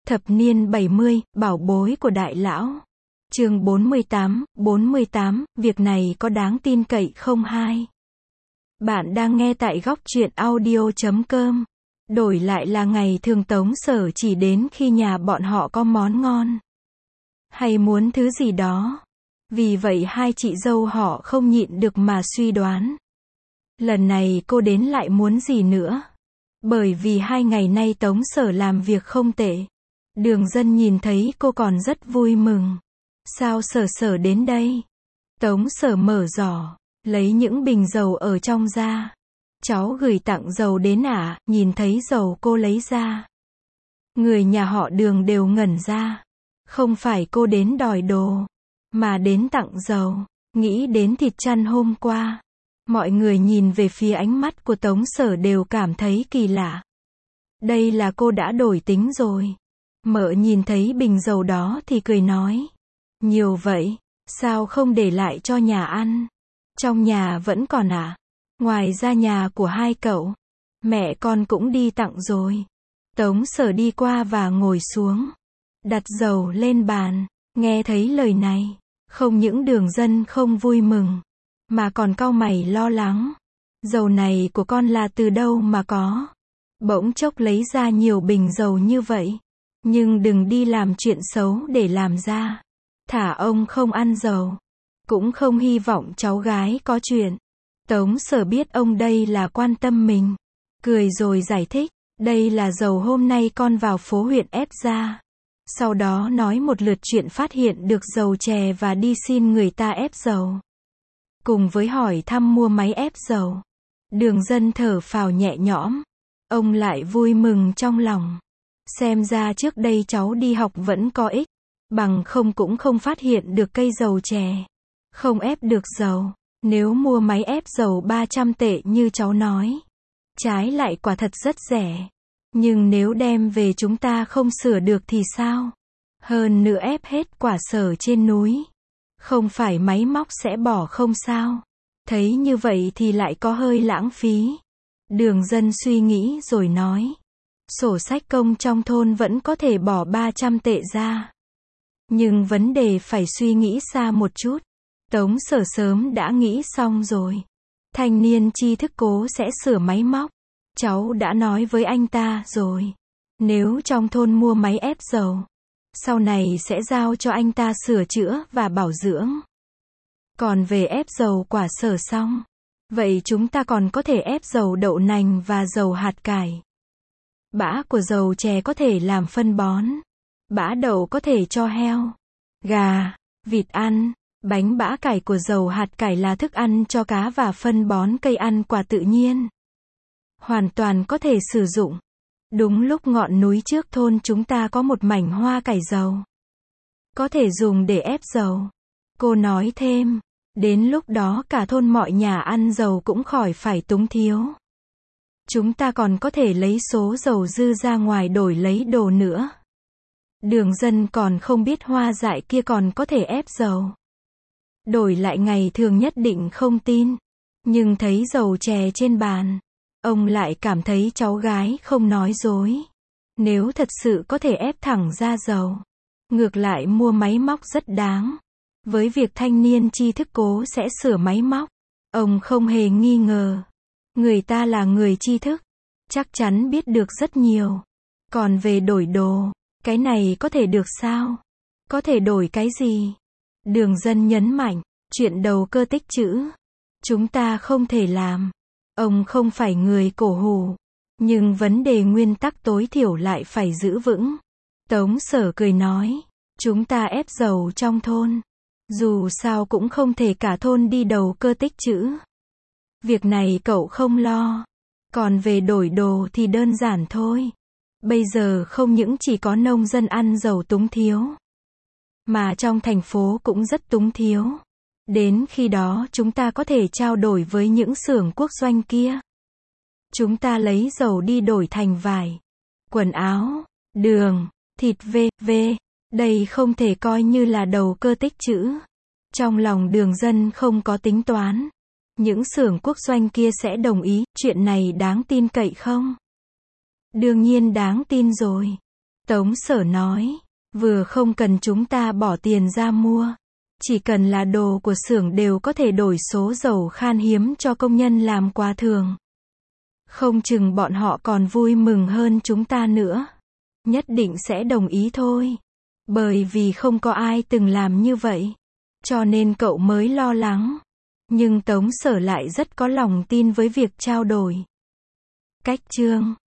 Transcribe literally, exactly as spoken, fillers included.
Thập niên bảy mươi, bảo bối của đại lão. Chương bốn mươi tám, bốn mươi tám, việc này có đáng tin cậy không hai? Bạn đang nghe tại góc truyện audio chấm com. Đổi lại là ngày thường Tống Sở chỉ đến khi nhà bọn họ có món ngon, hay muốn thứ gì đó. Vì vậy hai chị dâu họ không nhịn được mà suy đoán. Lần này cô đến lại muốn gì nữa? Bởi vì hai ngày nay Tống Sở làm việc không tệ. Đường Dân nhìn thấy cô còn rất vui mừng. Sao Sở Sở đến đây? Tống Sở mở giỏ, lấy những bình dầu ở trong ra. Cháu gửi tặng dầu đến à? Nhìn thấy dầu cô lấy ra, người nhà họ Đường đều ngẩn ra. Không phải cô đến đòi đồ, mà đến tặng dầu. Nghĩ đến thịt chăn hôm qua, mọi người nhìn về phía ánh mắt của Tống Sở đều cảm thấy kỳ lạ. Đây là cô đã đổi tính rồi. Mợ nhìn thấy bình dầu đó thì cười nói, nhiều vậy, sao không để lại cho nhà ăn? Trong nhà vẫn còn à? Ngoài ra nhà của hai cậu, mẹ con cũng đi tặng rồi. Tống Sở đi qua và ngồi xuống, đặt dầu lên bàn. Nghe thấy lời này, không những Đường Dân không vui mừng, mà còn cau mày lo lắng. Dầu này của con là từ đâu mà có? Bỗng chốc lấy ra nhiều bình dầu như vậy. Nhưng đừng đi làm chuyện xấu để làm ra. Thả ông không ăn dầu, cũng không hy vọng cháu gái có chuyện. Tống Sở biết ông đây là quan tâm mình, cười rồi giải thích, đây là dầu hôm nay con vào phố huyện ép ra. Sau đó nói một lượt chuyện phát hiện được dầu chè và đi xin người ta ép dầu. Cùng với hỏi thăm mua máy ép dầu. Đường Dân thở phào nhẹ nhõm. Ông lại vui mừng trong lòng. Xem ra trước đây cháu đi học vẫn có ích. Bằng không cũng không phát hiện được cây dầu chè. Không ép được dầu. Nếu mua máy ép dầu ba trăm tệ như cháu nói, trái lại quả thật rất rẻ. Nhưng nếu đem về chúng ta không sửa được thì sao? Hơn nữa ép hết quả sở trên núi, không phải máy móc sẽ bỏ không sao? Thấy như vậy thì lại có hơi lãng phí. Đường Dân suy nghĩ rồi nói, sổ sách công trong thôn vẫn có thể bỏ ba trăm tệ ra. Nhưng vấn đề phải suy nghĩ xa một chút. Tống Sở sớm đã nghĩ xong rồi. Thanh niên tri thức cố sẽ sửa máy móc. Cháu đã nói với anh ta rồi. Nếu trong thôn mua máy ép dầu, sau này sẽ giao cho anh ta sửa chữa và bảo dưỡng. Còn về ép dầu quả sở xong, vậy chúng ta còn có thể ép dầu đậu nành và dầu hạt cải. Bã của dầu chè có thể làm phân bón. Bã đậu có thể cho heo, gà, vịt ăn. Bánh bã cải của dầu hạt cải là thức ăn cho cá và phân bón cây ăn quả tự nhiên. Hoàn toàn có thể sử dụng. Đúng lúc ngọn núi trước thôn chúng ta có một mảnh hoa cải dầu, có thể dùng để ép dầu. Cô nói thêm, đến lúc đó cả thôn mọi nhà ăn dầu cũng khỏi phải túng thiếu. Chúng ta còn có thể lấy số dầu dư ra ngoài đổi lấy đồ nữa. Đường Dân còn không biết hoa dại kia còn có thể ép dầu. Đổi lại ngày thường nhất định không tin. Nhưng thấy dầu chè trên bàn, ông lại cảm thấy cháu gái không nói dối. Nếu thật sự có thể ép thẳng ra dầu, ngược lại mua máy móc rất đáng. Với việc thanh niên tri thức cố sẽ sửa máy móc, ông không hề nghi ngờ. Người ta là người tri thức, chắc chắn biết được rất nhiều. Còn về đổi đồ, cái này có thể được sao? Có thể đổi cái gì? Đường Dân nhấn mạnh, chuyện đầu cơ tích trữ, chúng ta không thể làm. Ông không phải người cổ hủ, nhưng vấn đề nguyên tắc tối thiểu lại phải giữ vững. Tống Sở cười nói, chúng ta ép dầu trong thôn, dù sao cũng không thể cả thôn đi đầu cơ tích trữ. Việc này cậu không lo. Còn về đổi đồ thì đơn giản thôi. Bây giờ không những chỉ có nông dân ăn dầu túng thiếu, mà trong thành phố cũng rất túng thiếu. Đến khi đó chúng ta có thể trao đổi với những xưởng quốc doanh kia. Chúng ta lấy dầu đi đổi thành vải, quần áo, đường, thịt vân vân. Đây không thể coi như là đầu cơ tích trữ. Trong lòng Đường Dân không có tính toán. Những xưởng quốc doanh kia sẽ đồng ý, chuyện này đáng tin cậy không? Đương nhiên đáng tin rồi. Tống Sở nói, vừa không cần chúng ta bỏ tiền ra mua. Chỉ cần là đồ của xưởng đều có thể đổi số dầu khan hiếm cho công nhân làm quà thường. Không chừng bọn họ còn vui mừng hơn chúng ta nữa. Nhất định sẽ đồng ý thôi. Bởi vì không có ai từng làm như vậy. Cho nên cậu mới lo lắng. Nhưng Tống Sở lại rất có lòng tin với việc trao đổi. Cách chương